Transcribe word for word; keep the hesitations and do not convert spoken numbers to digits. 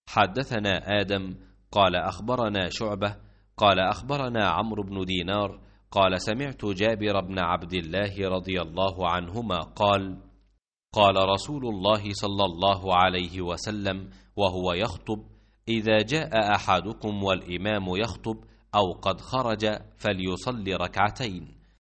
حدثنا آدم قال أخبرنا شعبة قال أخبرنا عمرو بن دينار قال سمعت جابر بن عبد الله رضي الله عنهما قال قال رسول الله صلى الله عليه وسلم وهو يخطب: إذا جاء أحدكم والإمام يخطب أو قد خرج فليصلي ركعتين.